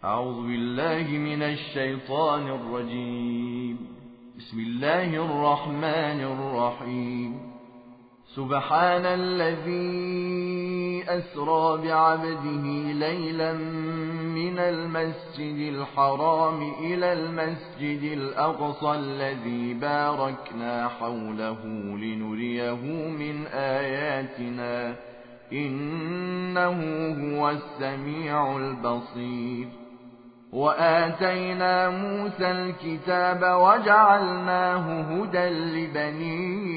أعوذ بالله من الشيطان الرجيم. بسم الله الرحمن الرحيم. سبحان الذي أسرى بعبده ليلا من المسجد الحرام إلى المسجد الأقصى الذي باركنا حوله لنريه من آياتنا إنه هو السميع البصير. وآتينا موسى الكتاب وجعلناه هدى لبني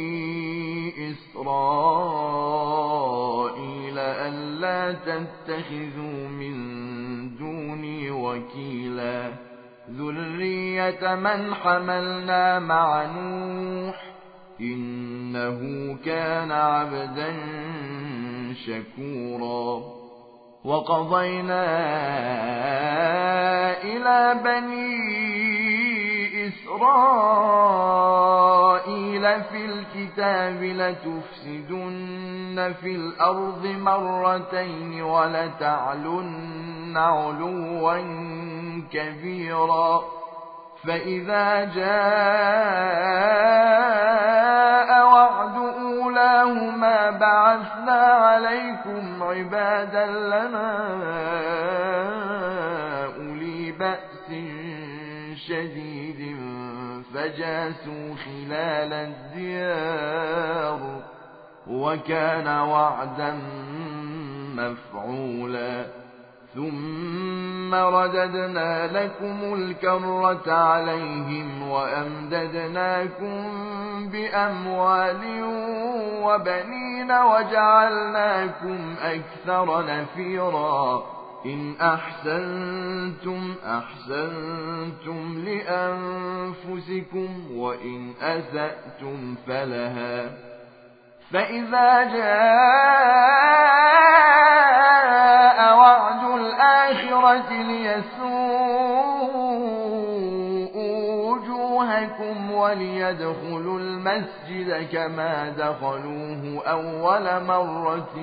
إسرائيل ألا تتخذوا من دوني وكيلا ذرية من حملنا مع نوح إنه كان عبدا شكورا. وقضينا إلى بني إسرائيل في الكتاب لتفسدن في الأرض مرتين ولتعلن علوا كبيرا. فإذا جاء وعد أولاهما بعثنا عليكم عبادا لنا أولي بأس شديد فجاسوا خلال الديار وكان وعدا مفعولا. ثم رددنا لكم الكرة عليهم وأمددناكم بأموال وبنين وجعلناكم أكثر نفيرا. إن أحسنتم أحسنتم لأنفسكم وإن أسأتم فلها. فإذا جاء وعد الآخرة ليسوءوا وجوهكم وليدخلوا المسجد كما دخلوه أول مرة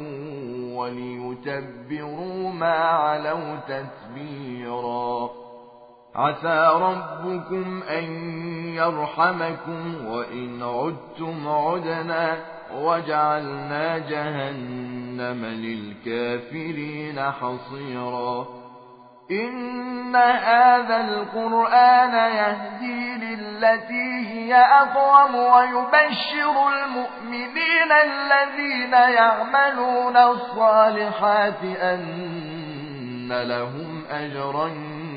وليتبروا ما علوا تتبيرا. عسى ربكم أن يرحمكم وإن عدتم عدنا وجعلنا جهنم للكافرين حصيرا. إن هذا القرآن يهدي للتي هي أقوم ويبشر المؤمنين الذين يعملون الصالحات أن لهم أجرا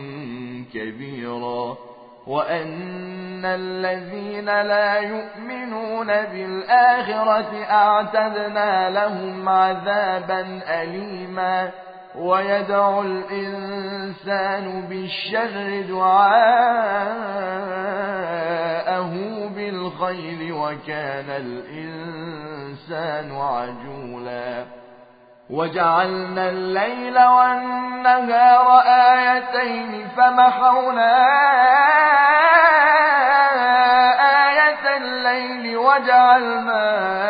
كبيرا وأن الذين لا يؤمنون بالآخرة أعتدنا لهم عذابا أليما. ويدعو الإنسان بالشر دعاءه بالخير وكان الإنسان عجولا. وجعلنا الليل والنهار آيتين فمحونا آية الليل وجعلنا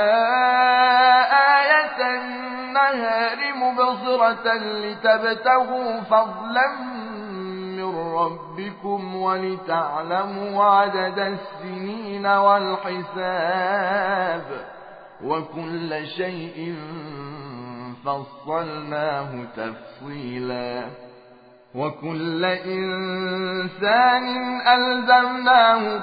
آية النهار مبصرة لتبتغوا فضلا من ربكم ولتعلموا عدد السنين والحساب وكل شيء فصلناه تفصيلا. وكل إنسان ألزمناه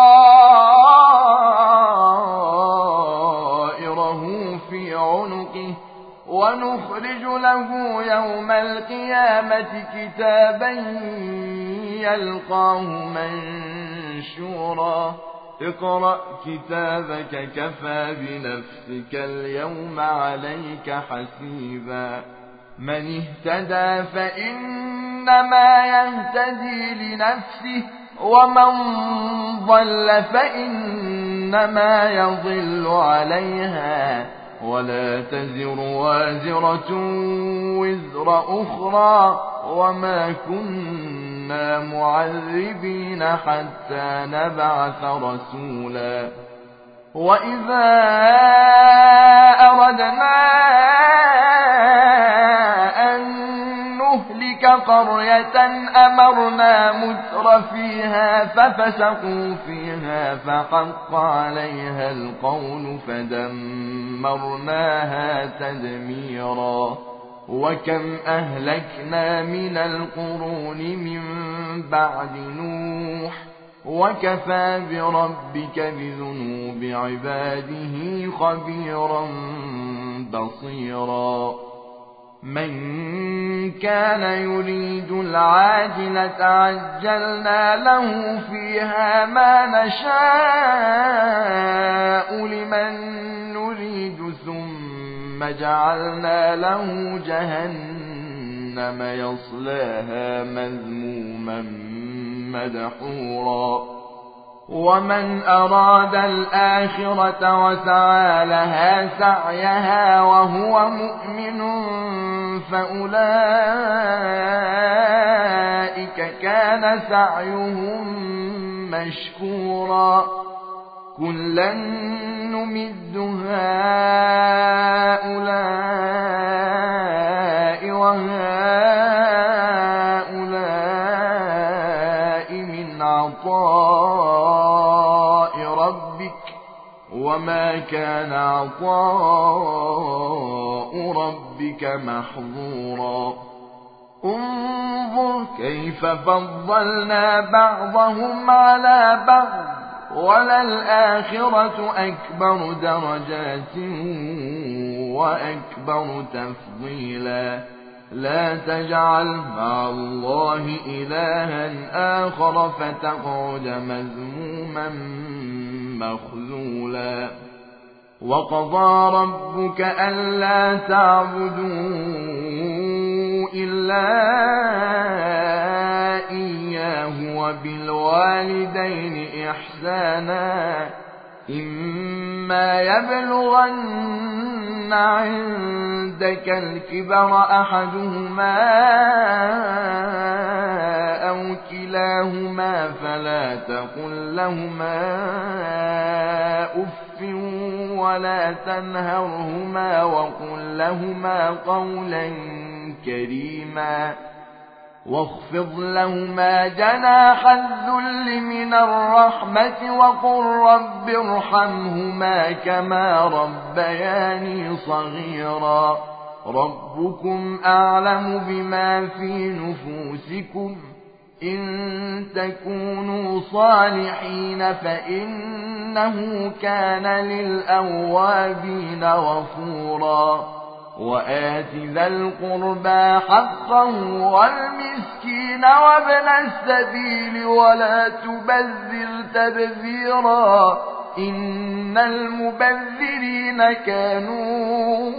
طائره في عنقه ونخرج له يوم القيامة كتابا يلقاه منشورا. اقرأ كتابك كفى بنفسك اليوم عليك حسيبا. من اهتدى فإنما يهتدي لنفسه ومن ضل فإنما يضل عليها ولا تزر وازرة وزر أخرى وما كنا معذبين حتى نبعث رسولا. وإذا أردنا أن نهلك تلك قرية أمرنا متر فيها ففسقوا فيها فحق عليها القول فدمرناها تدميرا وكم أهلكنا من القرون من بعد نوح وكفى بربك بذنوب عباده خبيرا بصيرا من كان يريد العاجلة عجلنا له فيها ما نشاء لمن نريد ثم جعلنا له جهنم يصلاها مذموما مدحورا ومن أراد الآخرة وسعى لها سعيها وهو مؤمن فأولئك كان سعيهم مشكورا كلا نمد هؤلاء وهؤلاء من عطاء ربك وما كان عطاء ربك محظورا انظر كيف فضلنا بعضهم على بعض وللآخرة أكبر درجات وأكبر تفضيلا لا تجعل مع الله إلها آخر فتقعد مذموما مخذولا وقضى ربك ألا تعبدوا إلا إياه وبالوالدين إحسانا إما يبلغن عندك الكبر أحدهما أو كلاهما فلا تقل لهما أف ولا تنهرهما وقل لهما قولا كريما واخفض لهما جناح الذل من الرحمة وقل رب ارحمهما كما ربياني صغيرا ربكم أعلم بما في نفوسكم إن تكونوا صالحين فإنه كان للأوابين غفورا وآت ذا القربى حقه والمسكين وابن السبيل ولا تبذر تبذيرا إن المبذرين كانوا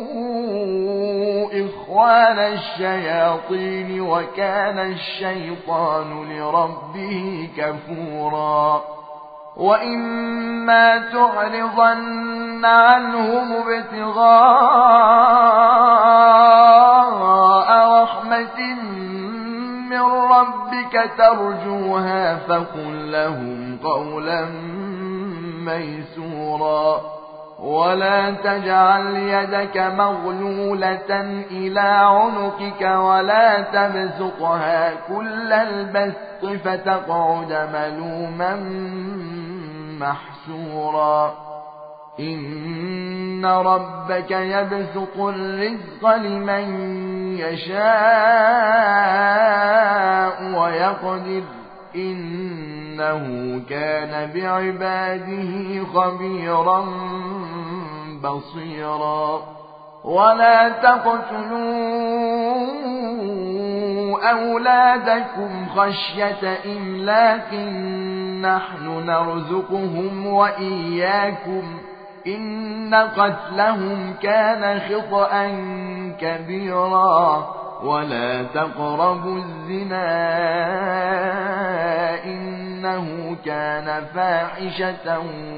إخوان الشياطين وكان الشيطان لربه كفورا وإما تعرضن عنهم ابتغاء رحمة من ربك ترجوها فقل لهم قولا ميسورا ولا تجعل يدك مغلولة إلى عنقك ولا تبسطها كل البسط فتقعد ملوما محسورا إن ربك يبسط الرزق لمن يشاء ويقدر إنه كان بعباده خبيرا بصيرا ولا تقتلوا أولادكم خشية إملاق نحن نرزقهم وإياكم إن قتلهم كان خطأ كبيرا ولا تقربوا الزنا إنه كان فاحشة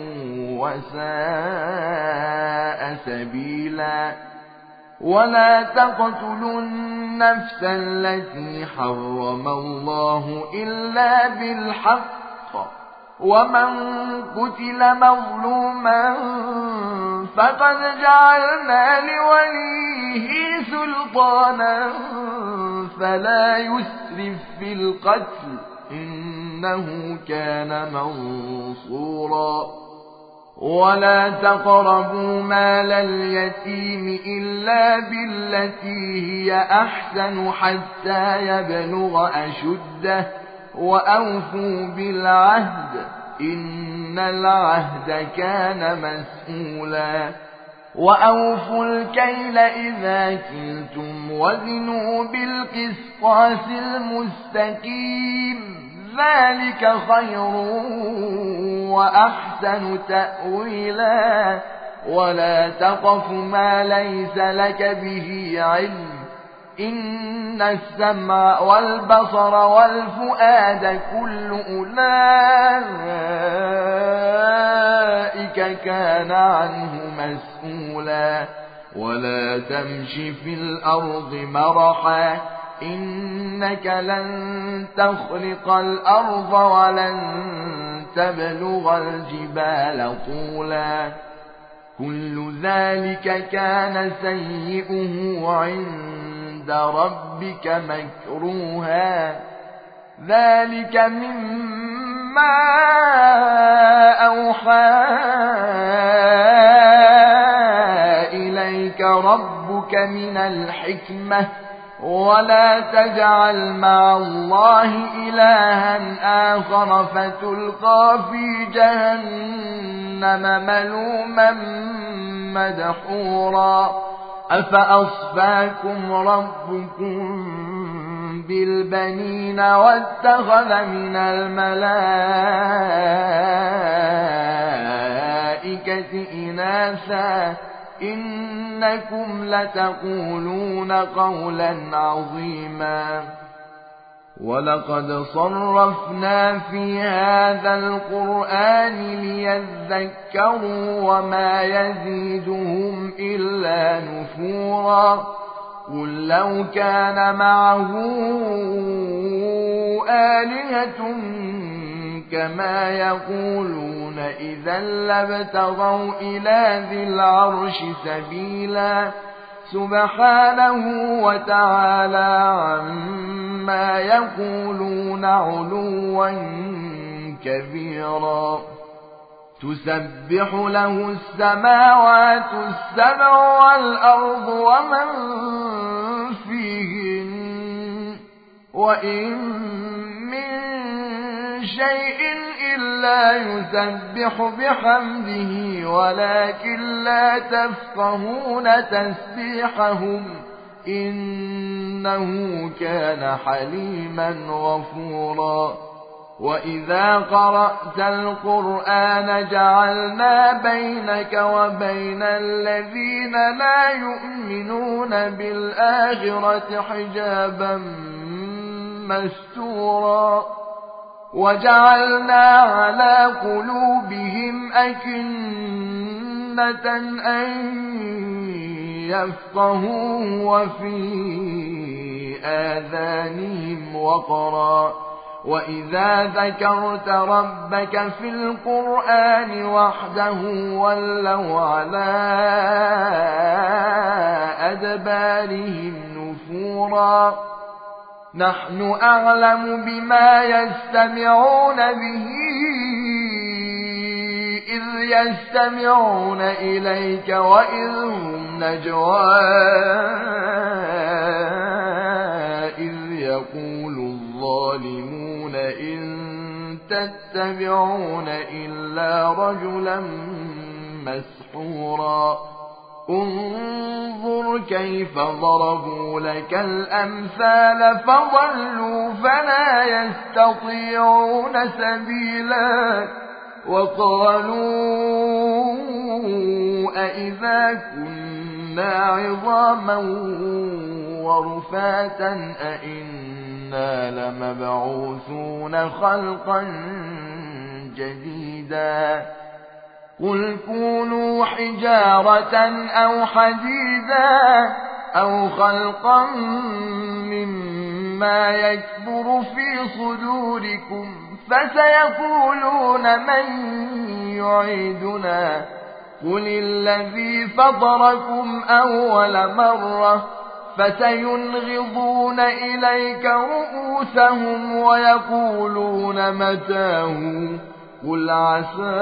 وساء سبيلا ولا تقتلوا النفس التي حرم الله إلا بالحق ومن قتل مظلوما فقد جعلنا لوليه سلطانا فلا يسرف في القتل إنه كان منصورا ولا تقربوا مال اليتيم إلا بالتي هي أحسن حتى يبلغ أشده وأوفوا بالعهد إن العهد كان مسؤولا وأوفوا الكيل إذا كلتم وزنوا بالقسطاس المستقيم ذلك خير وأحسن تأويلا ولا تقف ما ليس لك به علم إن السمع والبصر والفؤاد كل أولئك كان عنه مسؤولا ولا تمش في الأرض مرحا إنك لن تخرق الأرض ولن تبلغ الجبال طولا كل ذلك كان سيئه عند ربك مكروها ذلك مما أوحى إليك ربك من الحكمة ولا تجعل مع الله إلها آخر فتلقى في جهنم ملوما مدحورا أفأصفاكم ربكم بالبنين واتخذ من الملائكة إناثا إنكم لتقولون قولا عظيما ولقد صرفنا في هذا القرآن ليذكروا وما يزيدهم إلا نفورا قل لو كان معه آلهة كما يقولون إذا لابتغوا إلى ذي العرش سبيلا سبحانه وتعالى عما يقولون علوا كبيرا تسبح له السماوات السبع والأرض ومن فيهن وإن من شيء إلا يسبح بحمده ولكن لا تفقهون تسبيحهم إنه كان حليما غفورا وإذا قرأت القرآن جعلنا بينك وبين الذين لا يؤمنون بالآخرة حجابا مستورا وجعلنا على قلوبهم أكنة أن يفقهوا وفي آذانهم وقرا وإذا ذكرت ربك في القرآن وحده ولوا على أدبارهم نفورا نحن أعلم بما يستمعون به إذ يستمعون إليك وإذ هم نجوى إذ يقول الظالمون إن تتبعون إلا رجلا مسحورا انظر كيف ضربوا لك الأمثال فضلوا فلا يستطيعون سبيلا وقالوا أئذا كنا عظاما ورفاتا أئنا لمبعوثون خلقا جديدا قل كونوا حجارة أو حديدا أو خلقا مما يكبر في صدوركم فسيقولون من يعيدنا قل الذي فطركم أول مرة فسينغضون إليك رؤوسهم ويقولون متاه قل عسى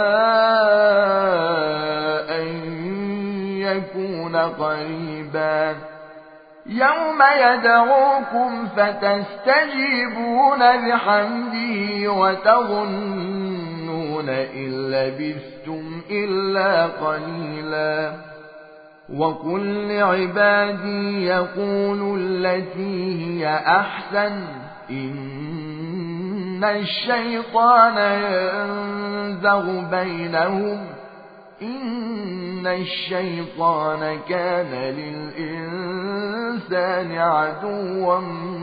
أن يكون قريبا يوم يدعوكم فتستجيبون بحمده وتظنون إن لبثتم إلا قليلا وقل لعبادي يقولوا التي هي أحسن إن الشيطان ينزغ بينهم إن الشيطان كان للإنسان عدوا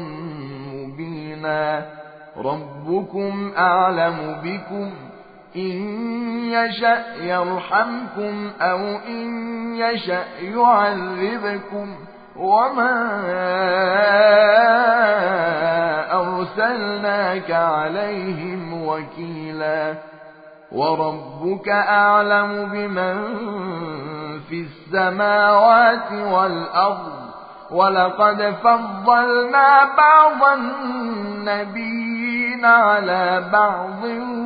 مبينا ربكم أعلم بكم إن يشأ يرحمكم أو إن يشأ يعذبكم وما أرسلناك عليهم وكيلا وربك أعلم بمن في السماوات والأرض ولقد فضلنا بعض النبيين على بعض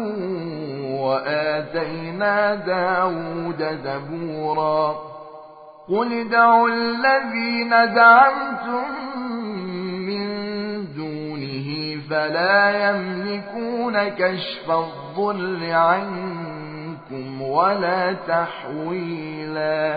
وآتينا داود زبورا قل ادعوا الذين زعمتم من دونه فلا يملكون كشف الضر عنكم ولا تحويلا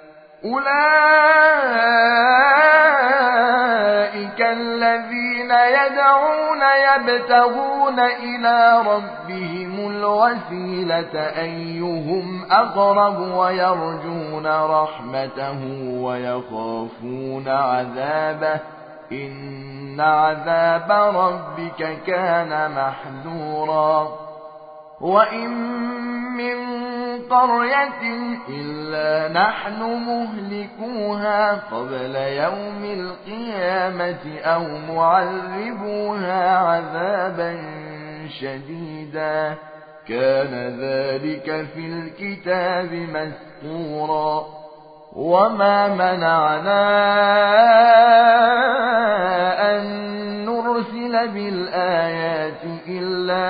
أولئك الذين يدعون يبتغون إلى ربهم الوسيلة أيهم أقرب ويرجون رحمته ويخافون عذابه إن عذاب ربك كان محذورا وإن من قرية إلا نحن مهلكوها قبل يوم القيامة أو معذبوها عذابا شديدا كان ذلك في الكتاب مسطورا وما منعنا أن نرسل بالآيات إلا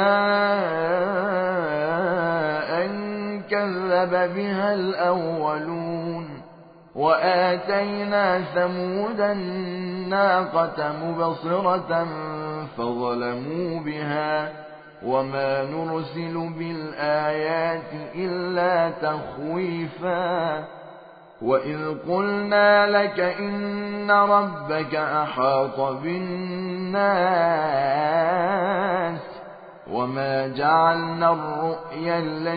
أن كذب بها الأولون وآتينا ثمود الناقة مبصرة فظلموا بها وما نرسل بالآيات إلا تخويفا وإذ قلنا لك إن ربك أحاط بالناس وما جعلنا الرؤيا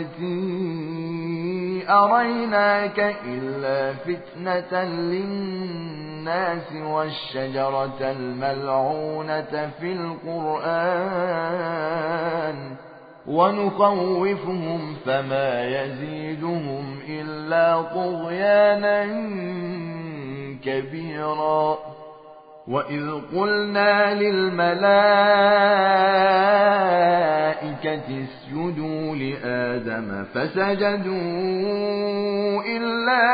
التي أريناك إلا فتنة للناس والشجرة الملعونة في القرآن ونخوفهم فما يزيدهم إلا طغيانا كبيرا وإذ قلنا للملائكة اسجدوا لآدم فسجدوا إلا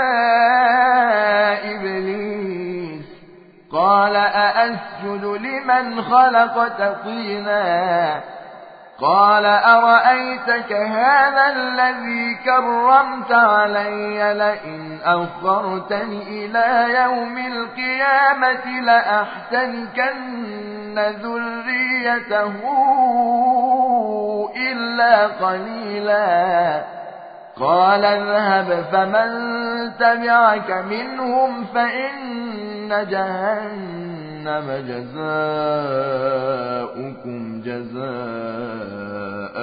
إبليس قال أأسجد لمن خلقت طينا قال أرأيتك هذا الذي كرمت علي لئن أخرتني إلى يوم القيامة لأحتنكن ذريته إلا قليلا قال اذهب فمن تبعك منهم فإن جهنم جزاؤكم جزاء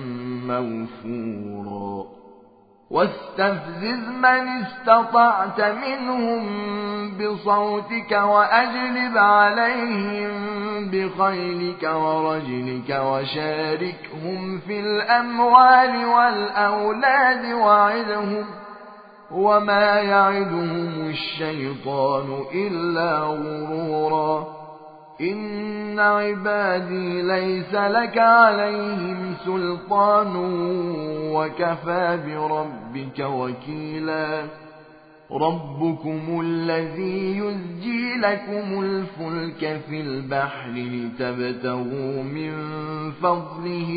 موفورا واستفزز من استطعت منهم بصوتك وأجلب عليهم بخيلك ورجلك وشاركهم في الأموال والأولاد وعدهم وما يعدهم الشيطان إلا غرورا إن عبادي ليس لك عليهم سلطان وكفى بربك وكيلا ربكم الذي يزجي لكم الفلك في البحر لتبتغوا من فضله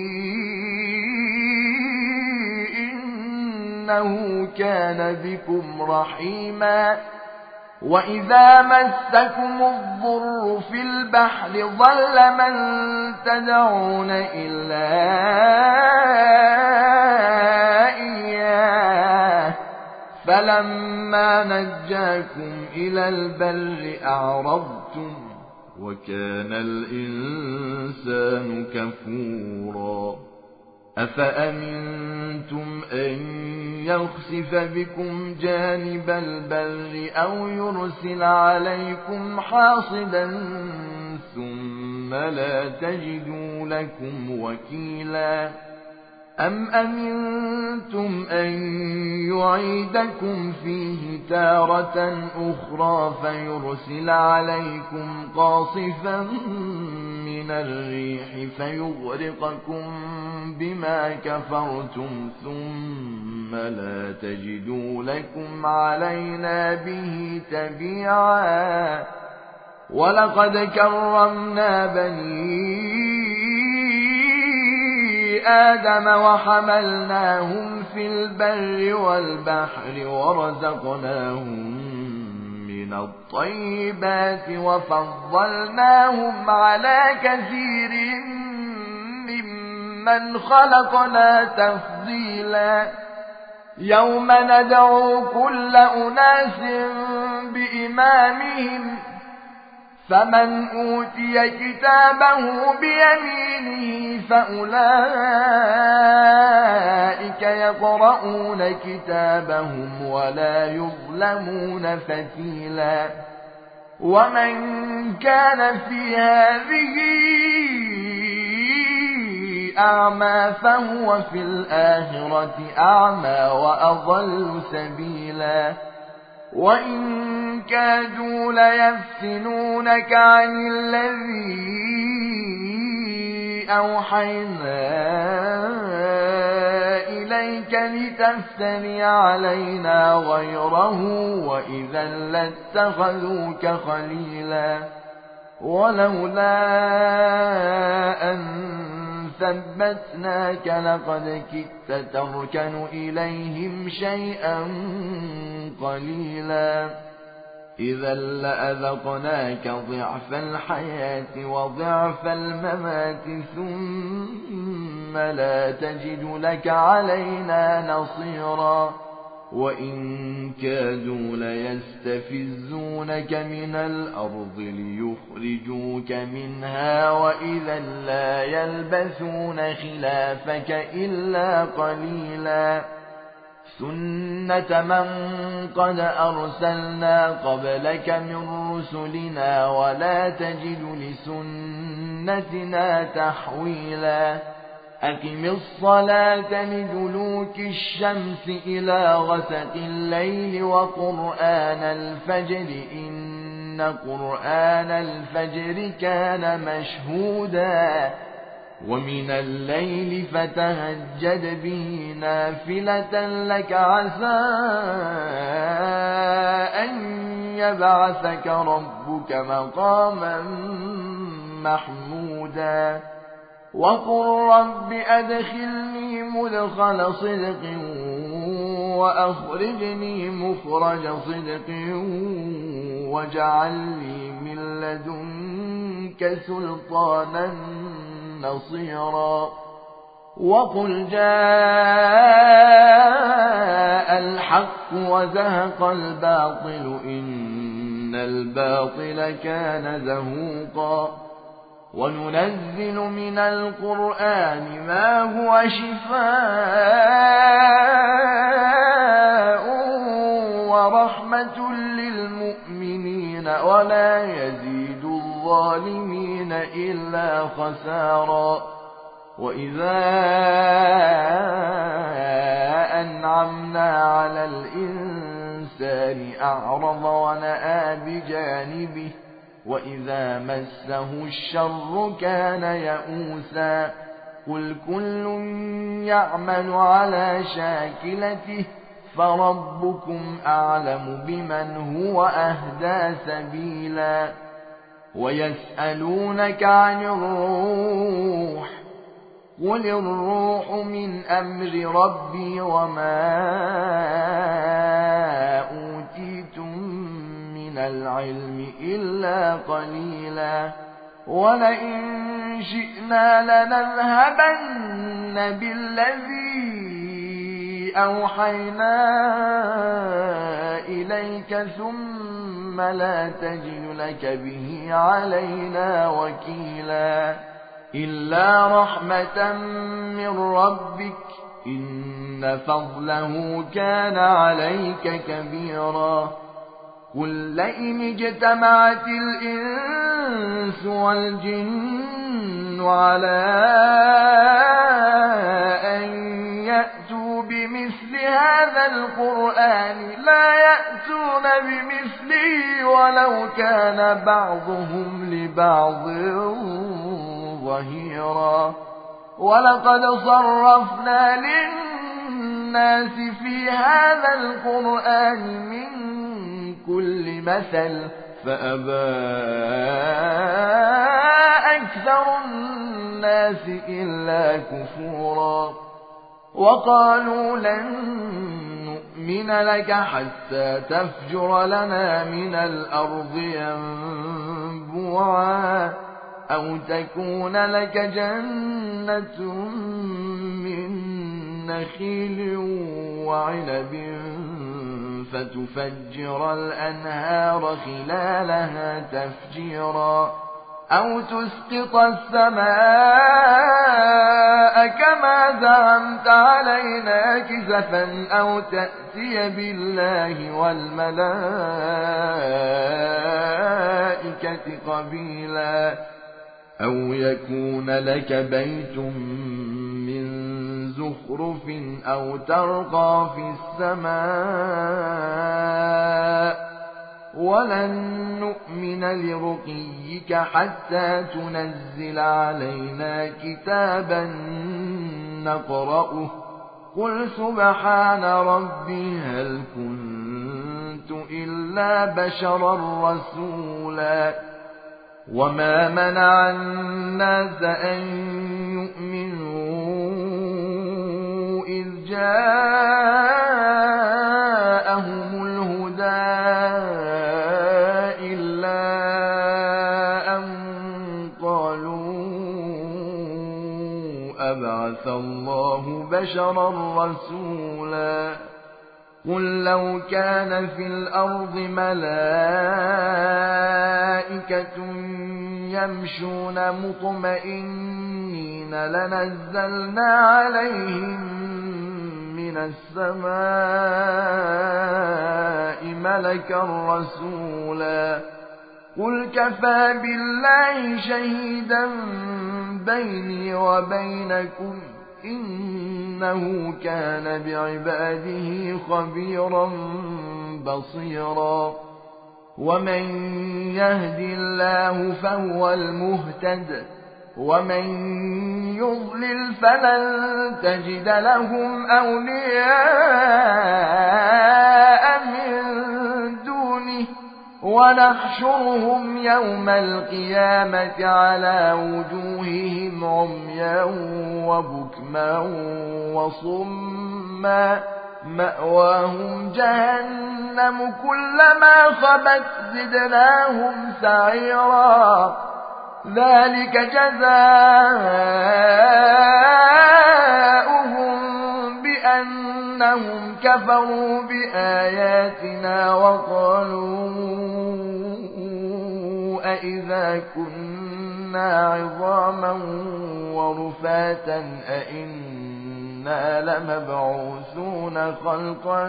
إنه كان بكم رحيما وإذا مسكم الضر في البحر ضل من تدعون إلا إياه فلما نجاكم إلى البر أعرضتم وكان الإنسان كفورا أفأمنتم أن يخسف بكم جانب البر أو يرسل عليكم حاصبا ثم لا تجدوا لكم وكيلا أم أمنتم أن يعيدكم فيه تارة أخرى فيرسل عليكم قاصفا من الريح فيغرقكم بما كفرتم ثم لا تجدوا لكم علينا به تبيعا ولقد كرمنا بني آدم وحملناهم في البر والبحر ورزقناهم من الطيبات وفضلناهم على كثير ممن خلقنا تفضيلا يوم ندعو كل أناس بإمامهم فمن أوتي كتابه بيمينه فأولئك يقرؤون كتابهم ولا يظلمون فتيلا ومن كان في هذه أعمى فهو في الآخرة أعمى وأضل سبيلا وإن كادوا ليفتنونك عن الذي أوحينا إليك لتفتري علينا غيره وإذا لاتخذوك خليلا ولولا أن ثبتناك لقد كدت تركن إليهم شيئا قليلا إذا لأذقناك ضعف الحياة وضعف الممات ثم لا تجد لك علينا نصيرا وإن كادوا ليستفزونك من الأرض ليخرجوك منها وإذا لا يلبثون خلافك إلا قليلا سنة من قد أرسلنا قبلك من رسلنا ولا تجد لسنتنا تحويلا أقم الصلاة لدلوك الشمس إلى غسق الليل وقرآن الفجر إن قرآن الفجر كان مشهودا ومن الليل فتهجد به نافلة لك عسى أن يبعثك ربك مقاما محمودا وقل رب أدخلني مدخل صدق وأخرجني مخرج صدق واجعل لي من لدنك سلطانا نصيرا وقل جاء الحق وزهق الباطل إن الباطل كان زهوقا وننزل من القرآن ما هو شفاء ورحمة للمؤمنين ولا يزيد الظالمين إلا خسارا وإذا أنعمنا على الإنسان أعرض ونأى بجانبه وإذا مسه الشر كان يئوسا قل كل يعمل على شاكلته فربكم أعلم بمن هو أهدى سبيلا ويسألونك عن الروح قل الروح من أمر ربي وما أوتيتم من العلم إلا قليلا ولئن شئنا لنذهبن بالذي أوحينا إليك ثم لا تجد لك به علينا وكيلا إلا رحمة من ربك إن فضله كان عليك كبيرا قل لئن اجتمعت الإنس والجن على أن يأتوا بمثل هذا القرآن لا يأتون بمثله ولو كان بعضهم لبعض ظهيرا ولقد صرفنا للناس في هذا القرآن من كل مثل فأبى أكثر الناس إلا كفورا وقالوا لن نؤمن لك حتى تفجر لنا من الأرض ينبوعا أو تكون لك جنة من نخيل وعنب فتفجر الأنهار خلالها تفجيرا أو تسقط السماء كما زعمت علينا كسفا أو تأتي بالله والملائكة قبيلا أو يكون لك بيت من زخرف أو ترقى في السماء ولن نؤمن لرقيك حتى تنزل علينا كتابا نقرأه قل سبحان ربي هل كنت إلا بشرا رسولا وما منع الناس أن يؤمنوا إذ جاءهم الهدى إلا أن قالوا أبعث الله بشرا رسولا قل لو كان في الأرض ملائكة يمشون مطمئنين لنزلنا عليهم من السماء ملكا رسولا قل كفى بالله شهيدا بيني وبينكم إنه كان بعباده خبيرا بصيرا ومن يهد الله فهو المهتد ومن يضلل فلن تجد لهم أولياء من دونه ونحشرهم يوم القيامة على وجوههم عميا وبكما وصما مأواهم جهنم كلما خبت زدناهم سعيرا ذلك جزاؤهم بأنهم كفروا بآياتنا وقالوا أئذا كنا عظاما ورفاتا أئنا لمبعوثون خلقا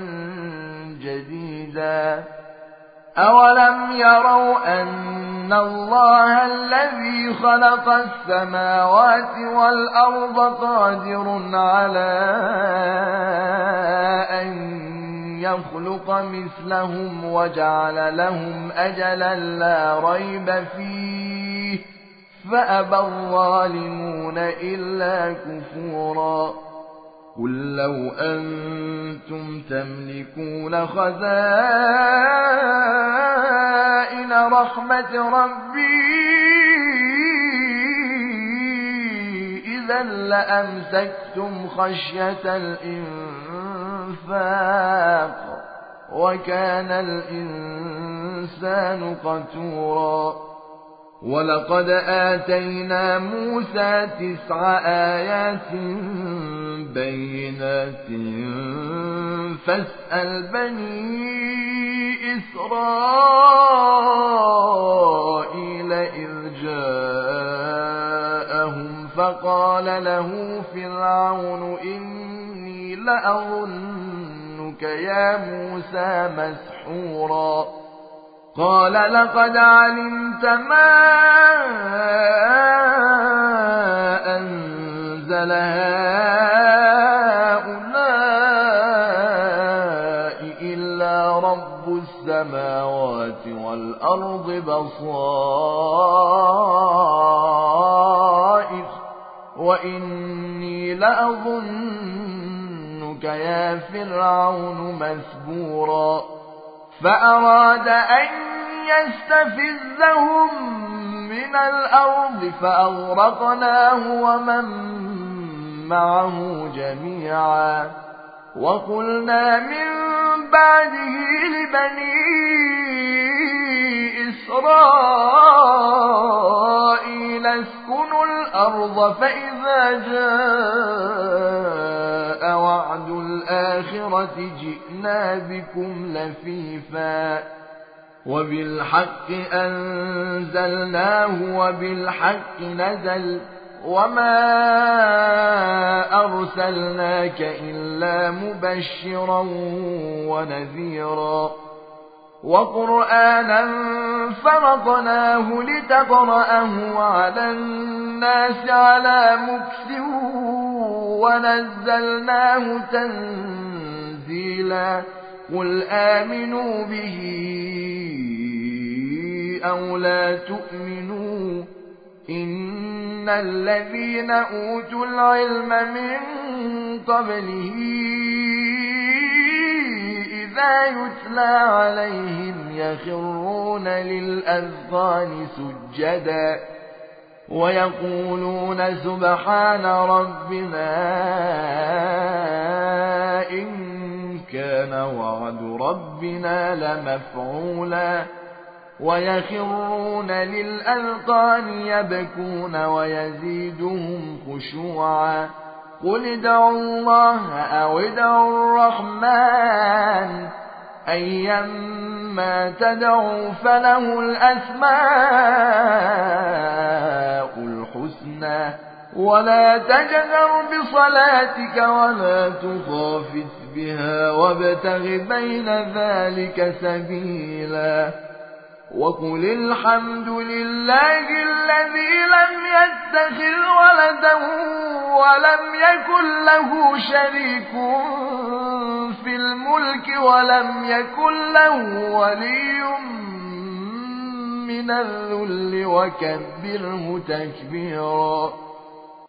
جديدا أولم يروا أن الله الذي خلق السماوات والأرض قادر على أن يخلق مثلهم وجعل لهم أجلا لا ريب فيه فأبى الظالمون إلا كفورا قل لو أنتم تملكون خزائن رحمة ربي إذا لأمسكتم خشية الإنفاق وكان الإنسان قتورا ولقد آتينا موسى 9 آيات بينات فاسأل بني إسرائيل إذ جاءهم فقال له فرعون إني لأظنك يا موسى مسحورا قال لقد علمت ما أنزل هؤلاء إلا رب السماوات والأرض بصائر وإني لأظنك يا فرعون مثبورا فأراد أن يستفزهم من الأرض فأغرقناه ومن معه جميعا وقلنا من بعده لبني إسرائيل اسكنوا الأرض فإذا جاء وعد الآخرة جئنا بكم لفيفا وبالحق أنزلناه وبالحق نزل وما أرسلناك إلا مبشرا ونذيرا وقرآنا فرضناه لتقرأه على الناس على مكث ونزلناه تنزيلا قل آمنوا به أو لا تؤمنوا إن الذين أوتوا العلم من قبله إذا يتلى عليهم يخرون للأذقان سجدا ويقولون سبحان ربنا إن كان وعد ربنا لمفعولا ويخرون للأذقان يبكون ويزيدهم خشوعا قل ادعوا الله أو ادعوا الرحمن أيما تدعوا فله الأسماء الحسنى ولا تجهر بصلاتك ولا تخافت بها وابتغ بين ذلك سبيلا وقل الحمد لله الذي لم يتخذ ولدا ولم يكن له شريك في الملك ولم يكن له ولي من الذل وكبره تكبيرا